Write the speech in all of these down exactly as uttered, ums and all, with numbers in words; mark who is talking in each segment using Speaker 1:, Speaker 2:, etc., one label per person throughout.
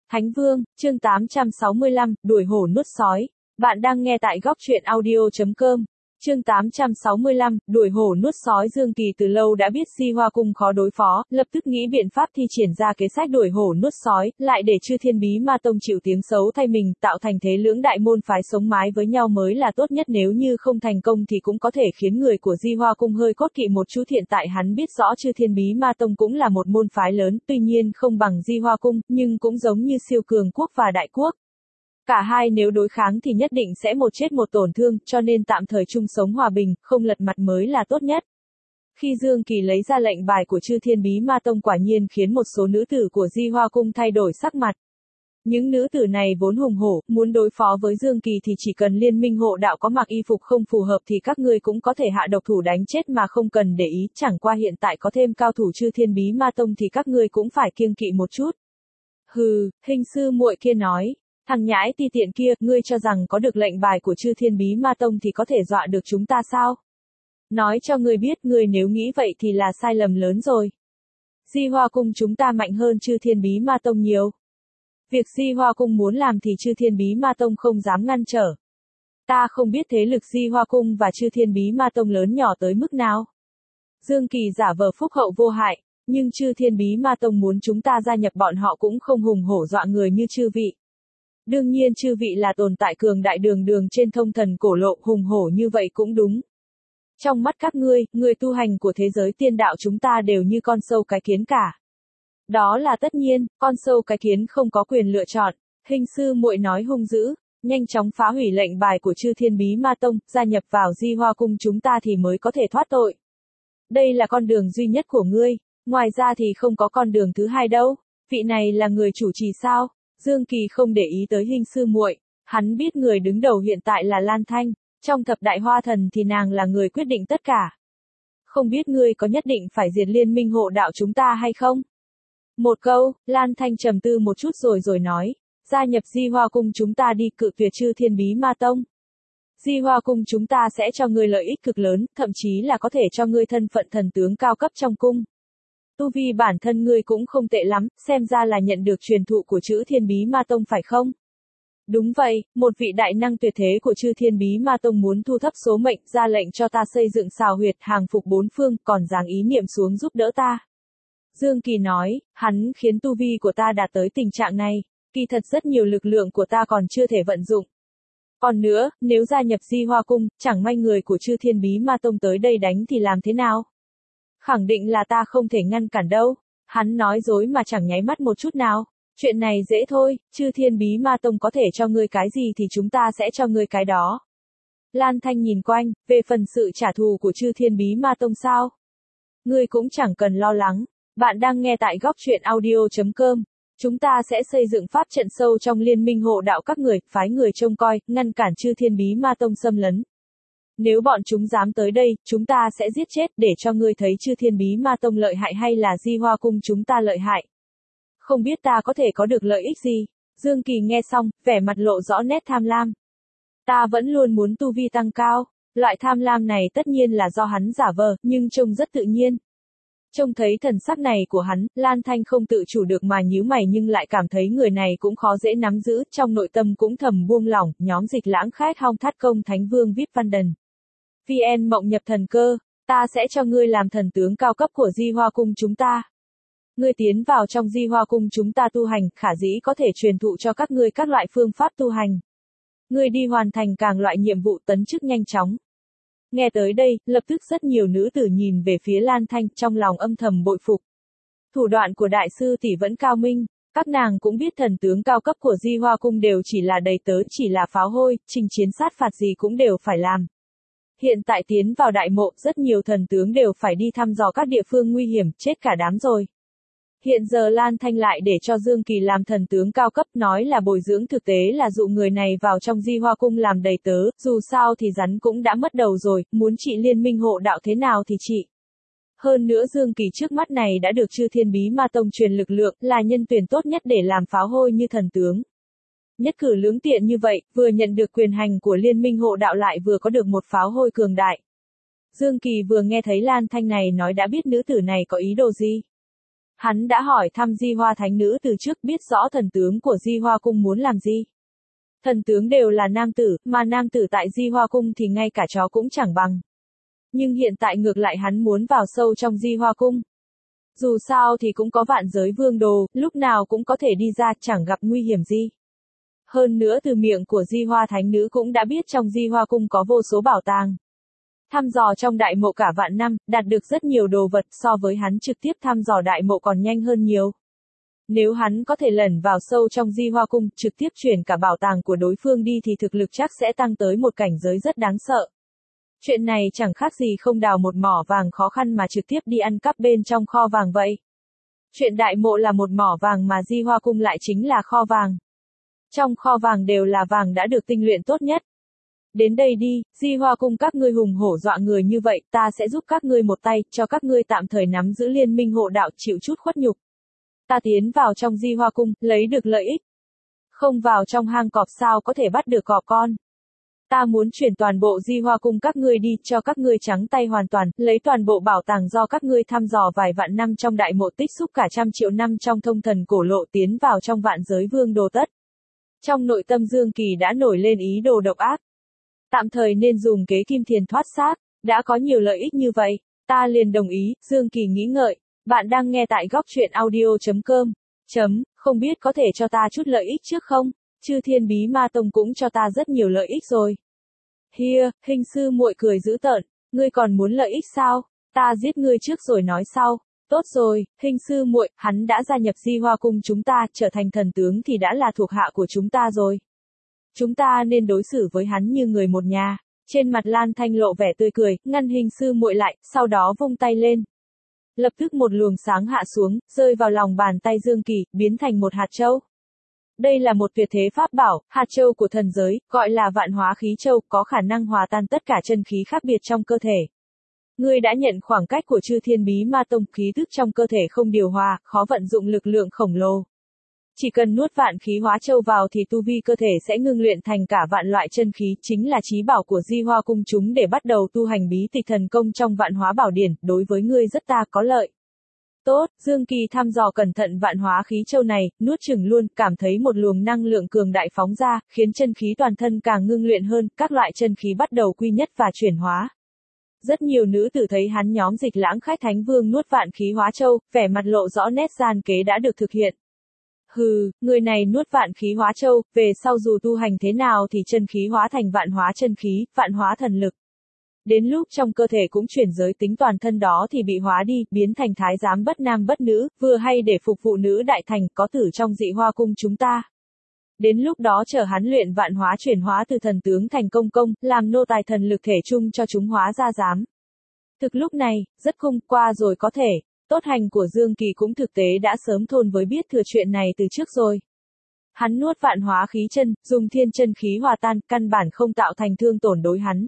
Speaker 1: Thánh Vương, chương tám trăm sáu mươi lăm, đuổi hổ nuốt sói. Bạn đang nghe tại góc truyện audio chấm com. Chương tám trăm sáu mươi lăm, đuổi hổ nuốt sói. Dương Kỳ từ lâu đã biết Di Hoa Cung khó đối phó, lập tức nghĩ biện pháp thi triển ra kế sách đuổi hổ nuốt sói, lại để Chư Thiên Bí Ma Tông chịu tiếng xấu thay mình, tạo thành thế lưỡng đại môn phái sống mái với nhau mới là tốt nhất. Nếu như không thành công thì cũng có thể khiến người của Di Hoa Cung hơi cốt kỵ một chút. Hiện tại hắn biết rõ Chư Thiên Bí Ma Tông cũng là một môn phái lớn, tuy nhiên không bằng Di Hoa Cung, nhưng cũng giống như Siêu Cường Quốc và Đại Quốc. Cả hai nếu đối kháng thì nhất định sẽ một chết một tổn thương, cho nên tạm thời chung sống hòa bình, không lật mặt mới là tốt nhất. Khi Dương Kỳ lấy ra lệnh bài của Chư Thiên Bí Ma Tông quả nhiên khiến một số nữ tử của Di Hoa Cung thay đổi sắc mặt. Những nữ tử này vốn hùng hổ, muốn đối phó với Dương Kỳ thì chỉ cần liên minh hộ đạo có mặc y phục không phù hợp thì các ngươi cũng có thể hạ độc thủ đánh chết mà không cần để ý, chẳng qua hiện tại có thêm cao thủ Chư Thiên Bí Ma Tông thì các ngươi cũng phải kiêng kỵ một chút. Hừ, Hình sư muội kia nói. Thằng nhãi ti tiện kia, ngươi cho rằng có được lệnh bài của Chư Thiên Bí Ma Tông thì có thể dọa được chúng ta sao? Nói cho ngươi biết, ngươi nếu nghĩ vậy thì là sai lầm lớn rồi. Di Hoa Cung chúng ta mạnh hơn Chư Thiên Bí Ma Tông nhiều. Việc Di Hoa Cung muốn làm thì Chư Thiên Bí Ma Tông không dám ngăn trở. Ta không biết thế lực Di Hoa Cung và Chư Thiên Bí Ma Tông lớn nhỏ tới mức nào. Dương Kỳ giả vờ phúc hậu vô hại, nhưng Chư Thiên Bí Ma Tông muốn chúng ta gia nhập bọn họ cũng không hùng hổ dọa người như chư vị. Đương nhiên chư vị là tồn tại cường đại đường đường trên thông thần cổ lộ, hùng hổ như vậy cũng đúng. Trong mắt các ngươi, người tu hành của thế giới tiên đạo chúng ta đều như con sâu cái kiến cả. Đó là tất nhiên, con sâu cái kiến không có quyền lựa chọn. Hình sư muội nói hung dữ, nhanh chóng phá hủy lệnh bài của Chư Thiên Bí Ma Tông, gia nhập vào Di Hoa Cung chúng ta thì mới có thể thoát tội. Đây là con đường duy nhất của ngươi, ngoài ra thì không có con đường thứ hai đâu. Vị này là người chủ trì sao? Dương Kỳ không để ý tới Hình sư muội, hắn biết người đứng đầu hiện tại là Lan Thanh, trong thập đại hoa thần thì nàng là người quyết định tất cả. Không biết ngươi có nhất định phải diệt liên minh hộ đạo chúng ta hay không? Một câu, Lan Thanh trầm tư một chút rồi rồi nói, gia nhập Di Hoa Cung chúng ta đi, cự tuyệt Chư Thiên Bí Ma Tông. Di Hoa Cung chúng ta sẽ cho ngươi lợi ích cực lớn, thậm chí là có thể cho ngươi thân phận thần tướng cao cấp trong cung. Tu vi bản thân ngươi cũng không tệ lắm, xem ra là nhận được truyền thụ của Chư Thiên Bí Ma Tông phải không? Đúng vậy, một vị đại năng tuyệt thế của Chư Thiên Bí Ma Tông muốn thu thấp số mệnh, ra lệnh cho ta xây dựng xào huyệt hàng phục bốn phương, còn giáng ý niệm xuống giúp đỡ ta. Dương Kỳ nói, hắn khiến tu vi của ta đạt tới tình trạng này, kỳ thật rất nhiều lực lượng của ta còn chưa thể vận dụng. Còn nữa, nếu gia nhập Di Hoa Cung, chẳng may người của Chư Thiên Bí Ma Tông tới đây đánh thì làm thế nào? Khẳng định là ta không thể ngăn cản đâu. Hắn nói dối mà chẳng nháy mắt một chút nào. Chuyện này dễ thôi, Chư Thiên Bí Ma Tông có thể cho ngươi cái gì thì chúng ta sẽ cho ngươi cái đó. Lan Thanh nhìn quanh, về phần sự trả thù của Chư Thiên Bí Ma Tông sao? Ngươi cũng chẳng cần lo lắng. Bạn đang nghe tại góc truyện audio chấm com. Chúng ta sẽ xây dựng pháp trận sâu trong liên minh hộ đạo các người, phái người trông coi, ngăn cản Chư Thiên Bí Ma Tông xâm lấn. Nếu bọn chúng dám tới đây, chúng ta sẽ giết chết để cho ngươi thấy Chư Thiên Bí Ma Tông lợi hại hay là Di Hoa Cung chúng ta lợi hại. Không biết ta có thể có được lợi ích gì? Dương Kỳ nghe xong, vẻ mặt lộ rõ nét tham lam. Ta vẫn luôn muốn tu vi tăng cao. Loại tham lam này tất nhiên là do hắn giả vờ, nhưng trông rất tự nhiên. Trông thấy thần sắc này của hắn, Lan Thanh không tự chủ được mà nhíu mày nhưng lại cảm thấy người này cũng khó dễ nắm giữ, trong nội tâm cũng thầm buông lỏng. Nhóm Dịch Lãng Khát Hong Thát Công Thánh Vương vê i pê Văn Đần. vê en Mộng Nhập Thần Cơ, ta sẽ cho ngươi làm thần tướng cao cấp của Di Hoa Cung chúng ta. Ngươi tiến vào trong Di Hoa Cung chúng ta tu hành, khả dĩ có thể truyền thụ cho các ngươi các loại phương pháp tu hành. Ngươi đi hoàn thành càng loại nhiệm vụ tấn chức nhanh chóng. Nghe tới đây, lập tức rất nhiều nữ tử nhìn về phía Lan Thanh, trong lòng âm thầm bội phục. Thủ đoạn của đại sư tỷ vẫn cao minh, các nàng cũng biết thần tướng cao cấp của Di Hoa Cung đều chỉ là đầy tớ, chỉ là pháo hôi, trình chiến sát phạt gì cũng đều phải làm. Hiện tại tiến vào đại mộ, rất nhiều thần tướng đều phải đi thăm dò các địa phương nguy hiểm, chết cả đám rồi. Hiện giờ Lan Thanh lại để cho Dương Kỳ làm thần tướng cao cấp, nói là bồi dưỡng, thực tế là dụ người này vào trong Di Hoa Cung làm đầy tớ, dù sao thì rắn cũng đã mất đầu rồi, muốn trị liên minh hộ đạo thế nào thì trị. Hơn nữa Dương Kỳ trước mắt này đã được Chư Thiên Bí Ma Tông truyền lực lượng, là nhân tuyển tốt nhất để làm pháo hôi như thần tướng. Nhất cử lưỡng tiện như vậy, vừa nhận được quyền hành của liên minh hộ đạo lại vừa có được một pháo hôi cường đại. Dương Kỳ vừa nghe thấy Lan Thanh này nói đã biết nữ tử này có ý đồ gì. Hắn đã hỏi thăm Di Hoa Thánh Nữ từ trước, biết rõ thần tướng của Di Hoa Cung muốn làm gì. Thần tướng đều là nam tử, mà nam tử tại Di Hoa Cung thì ngay cả chó cũng chẳng bằng. Nhưng hiện tại ngược lại hắn muốn vào sâu trong Di Hoa Cung. Dù sao thì cũng có vạn giới vương đồ, lúc nào cũng có thể đi ra, chẳng gặp nguy hiểm gì. Hơn nữa từ miệng của Di Hoa Thánh Nữ cũng đã biết trong Di Hoa Cung có vô số bảo tàng. Thăm dò trong đại mộ cả vạn năm, đạt được rất nhiều đồ vật, so với hắn trực tiếp thăm dò đại mộ còn nhanh hơn nhiều. Nếu hắn có thể lẩn vào sâu trong Di Hoa Cung, trực tiếp chuyển cả bảo tàng của đối phương đi thì thực lực chắc sẽ tăng tới một cảnh giới rất đáng sợ. Chuyện này chẳng khác gì không đào một mỏ vàng khó khăn mà trực tiếp đi ăn cắp bên trong kho vàng vậy. Chuyện đại mộ là một mỏ vàng mà Di Hoa Cung lại chính là kho vàng. Trong kho vàng đều là vàng đã được tinh luyện tốt nhất. Đến đây đi, Di Hoa Cung các ngươi hùng hổ dọa người như vậy, ta sẽ giúp các ngươi một tay, cho các ngươi tạm thời nắm giữ liên minh hộ đạo, chịu chút khuất nhục. Ta tiến vào trong Di Hoa Cung, lấy được lợi ích. Không vào trong hang cọp sao có thể bắt được cọp con. Ta muốn chuyển toàn bộ Di Hoa Cung các ngươi đi, cho các ngươi trắng tay hoàn toàn, lấy toàn bộ bảo tàng do các ngươi thăm dò vài vạn năm trong đại mộ, tích xúc cả trăm triệu năm trong thông thần cổ lộ, tiến vào trong vạn giới vương đồ tất. Trong nội tâm Dương Kỳ đã nổi lên ý đồ độc ác. Tạm thời nên dùng kế kim thiền thoát xác, đã có nhiều lợi ích như vậy, ta liền đồng ý. Dương Kỳ nghĩ ngợi, bạn đang nghe tại góc truyện audio chấm com, chấm, không biết có thể cho ta chút lợi ích trước không? Chư Thiên Bí Ma Tông cũng cho ta rất nhiều lợi ích rồi. Hia, hình sư muội cười dữ tợn, ngươi còn muốn lợi ích sao? Ta giết ngươi trước rồi nói sau. Tốt rồi, hình sư muội, hắn đã gia nhập Di Hoa Cung chúng ta, trở thành thần tướng thì đã là thuộc hạ của chúng ta rồi. Chúng ta nên đối xử với hắn như người một nhà. Trên mặt Lan Thanh lộ vẻ tươi cười, ngăn hình sư muội lại, sau đó vung tay lên. Lập tức một luồng sáng hạ xuống, rơi vào lòng bàn tay Dương Kỳ, biến thành một hạt châu. Đây là một tuyệt thế pháp bảo, hạt châu của thần giới, gọi là vạn hóa khí châu, có khả năng hòa tan tất cả chân khí khác biệt trong cơ thể. Ngươi đã nhận khoảng cách của Chư Thiên Bí Ma Tông, khí tức trong cơ thể không điều hòa, khó vận dụng lực lượng khổng lồ. Chỉ cần nuốt vạn khí hóa châu vào thì tu vi cơ thể sẽ ngưng luyện thành cả vạn loại chân khí, chính là chí bảo của Di Hoa Cung chúng để bắt đầu tu hành bí tịch thần công trong vạn hóa bảo điển, đối với ngươi rất ta có lợi. Tốt, Dương Kỳ thăm dò cẩn thận vạn hóa khí châu này, nuốt chửng luôn, cảm thấy một luồng năng lượng cường đại phóng ra, khiến chân khí toàn thân càng ngưng luyện hơn, các loại chân khí bắt đầu quy nhất và chuyển hóa. Rất nhiều nữ tử thấy hắn nhóm Dịch Lãng Khách Thánh Vương nuốt vạn khí hóa châu, vẻ mặt lộ rõ nét gian kế đã được thực hiện. Hừ, người này nuốt vạn khí hóa châu, về sau dù tu hành thế nào thì chân khí hóa thành vạn hóa chân khí, vạn hóa thần lực. Đến lúc trong cơ thể cũng chuyển giới tính toàn thân đó thì bị hóa đi, biến thành thái giám bất nam bất nữ, vừa hay để phục vụ nữ đại thành, có tử trong Dị Hoa Cung chúng ta. Đến lúc đó chờ hắn luyện vạn hóa chuyển hóa từ thần tướng thành công công, làm nô tài thần lực thể chung cho chúng hóa ra giám. Thực lúc này, rất khung qua rồi có thể. Tốt hành của Dương Kỳ cũng thực tế đã sớm thôn với biết thừa chuyện này từ trước rồi. Hắn nuốt vạn hóa khí chân, dùng thiên chân khí hòa tan, căn bản không tạo thành thương tổn đối hắn.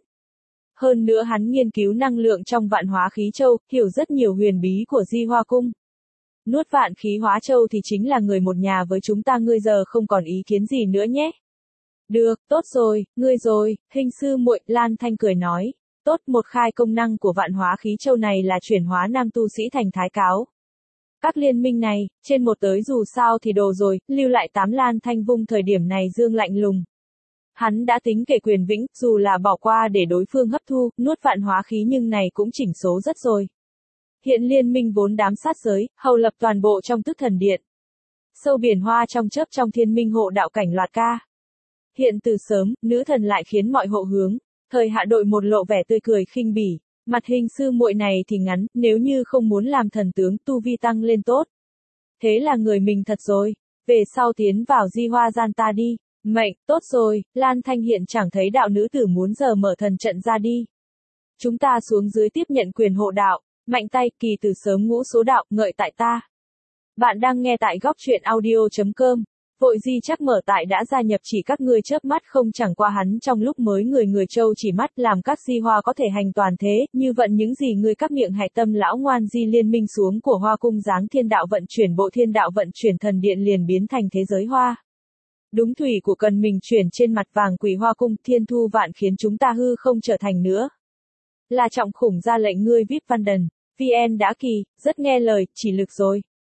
Speaker 1: Hơn nữa hắn nghiên cứu năng lượng trong vạn hóa khí châu, hiểu rất nhiều huyền bí của Di Hoa Cung. Nuốt vạn khí hóa châu thì chính là người một nhà với chúng ta, ngươi giờ không còn ý kiến gì nữa nhé. Được, tốt rồi, ngươi rồi, hình sư muội, Lan Thanh cười nói. Tốt, một khai công năng của vạn hóa khí châu này là chuyển hóa nam tu sĩ thành thái cáo. Các liên minh này, trên một tới dù sao thì đồ rồi, lưu lại tám. Lan Thanh vung thời điểm này dương lạnh lùng. Hắn đã tính kể quyền vĩnh, dù là bỏ qua để đối phương hấp thu, nuốt vạn hóa khí nhưng này cũng chỉnh số rất rồi. Hiện liên minh vốn đám sát giới, hầu lập toàn bộ trong tức thần điện. Sâu biển hoa trong chớp trong thiên minh hộ đạo cảnh loạt ca. Hiện từ sớm, nữ thần lại khiến mọi hộ hướng. Thời hạ đội một lộ vẻ tươi cười khinh bỉ, mặt hình sư muội này thì ngắn, nếu như không muốn làm thần tướng, tu vi tăng lên tốt. Thế là người mình thật rồi, về sau tiến vào Di Hoa gian ta đi, mệnh, tốt rồi, Lan Thanh hiện chẳng thấy đạo nữ tử muốn giờ mở thần trận ra đi. Chúng ta xuống dưới tiếp nhận quyền hộ đạo, mạnh tay, kỳ từ sớm ngũ số đạo, ngợi tại ta. Bạn đang nghe tại góc truyện audio chấm com. Vội Di chắc mở tại đã gia nhập chỉ các ngươi chớp mắt không, chẳng qua hắn trong lúc mới người người châu chỉ mắt làm các Di Hoa có thể hành toàn thế, như vận những gì ngươi các miệng hại tâm lão ngoan Di liên minh xuống của Hoa Cung giáng thiên đạo vận chuyển bộ thiên đạo vận chuyển thần điện liền biến thành thế giới hoa. Đúng thủy của cần mình chuyển trên mặt vàng quỷ Hoa Cung thiên thu vạn khiến chúng ta hư không trở thành nữa. Là trọng khủng ra lệnh ngươi vê i pê Văn Đần, vê en đã kỳ, rất nghe lời, chỉ lực rồi.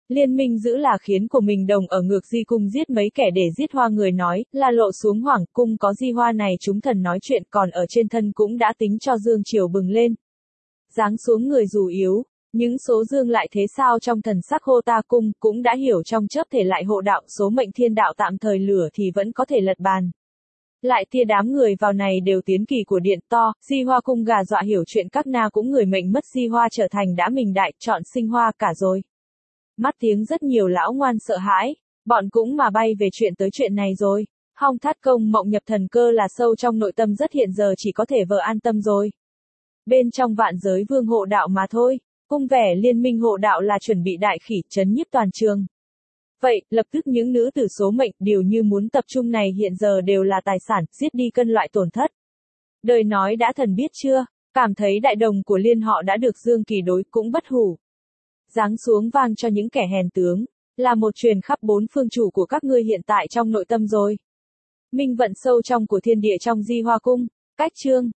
Speaker 1: Liên minh giữ là khiến của mình đồng ở ngược di cung giết mấy kẻ để giết hoa người nói, là lộ xuống hoàng cung có di hoa này chúng thần nói chuyện còn ở trên thân cũng đã tính cho dương triều bừng lên. Giáng xuống người dù yếu, những số dương lại thế sao trong thần sắc hô ta cung cũng đã hiểu trong chớp thể lại hộ đạo số mệnh thiên đạo tạm thời lửa thì vẫn có thể lật bàn. Lại tia đám người vào này đều tiến kỳ của điện to, di hoa cung gà dọa hiểu chuyện các na cũng người mệnh mất di hoa trở thành đã mình đại chọn sinh hoa cả rồi. Mắt tiếng rất nhiều lão ngoan sợ hãi, bọn cũng mà bay về chuyện tới chuyện này rồi. Hong thát công mộng nhập thần cơ là sâu trong nội tâm rất hiện giờ chỉ có thể vợ an tâm rồi. Bên trong vạn giới vương hộ đạo mà thôi, cung vẻ liên minh hộ đạo là chuẩn bị đại khỉ chấn nhiếp toàn trường. Vậy, lập tức những nữ tử số mệnh điều như muốn tập trung này hiện giờ đều là tài sản, giết đi cân loại tổn thất. Đời nói đã thần biết chưa, cảm thấy đại đồng của liên họ đã được Dương Kỳ đối cũng bất hủ. Giáng xuống vang cho những kẻ hèn tướng, là một truyền khắp bốn phương chủ của các ngươi hiện tại trong nội tâm rồi. Minh vận sâu trong của thiên địa trong di hoa cung, cách chương.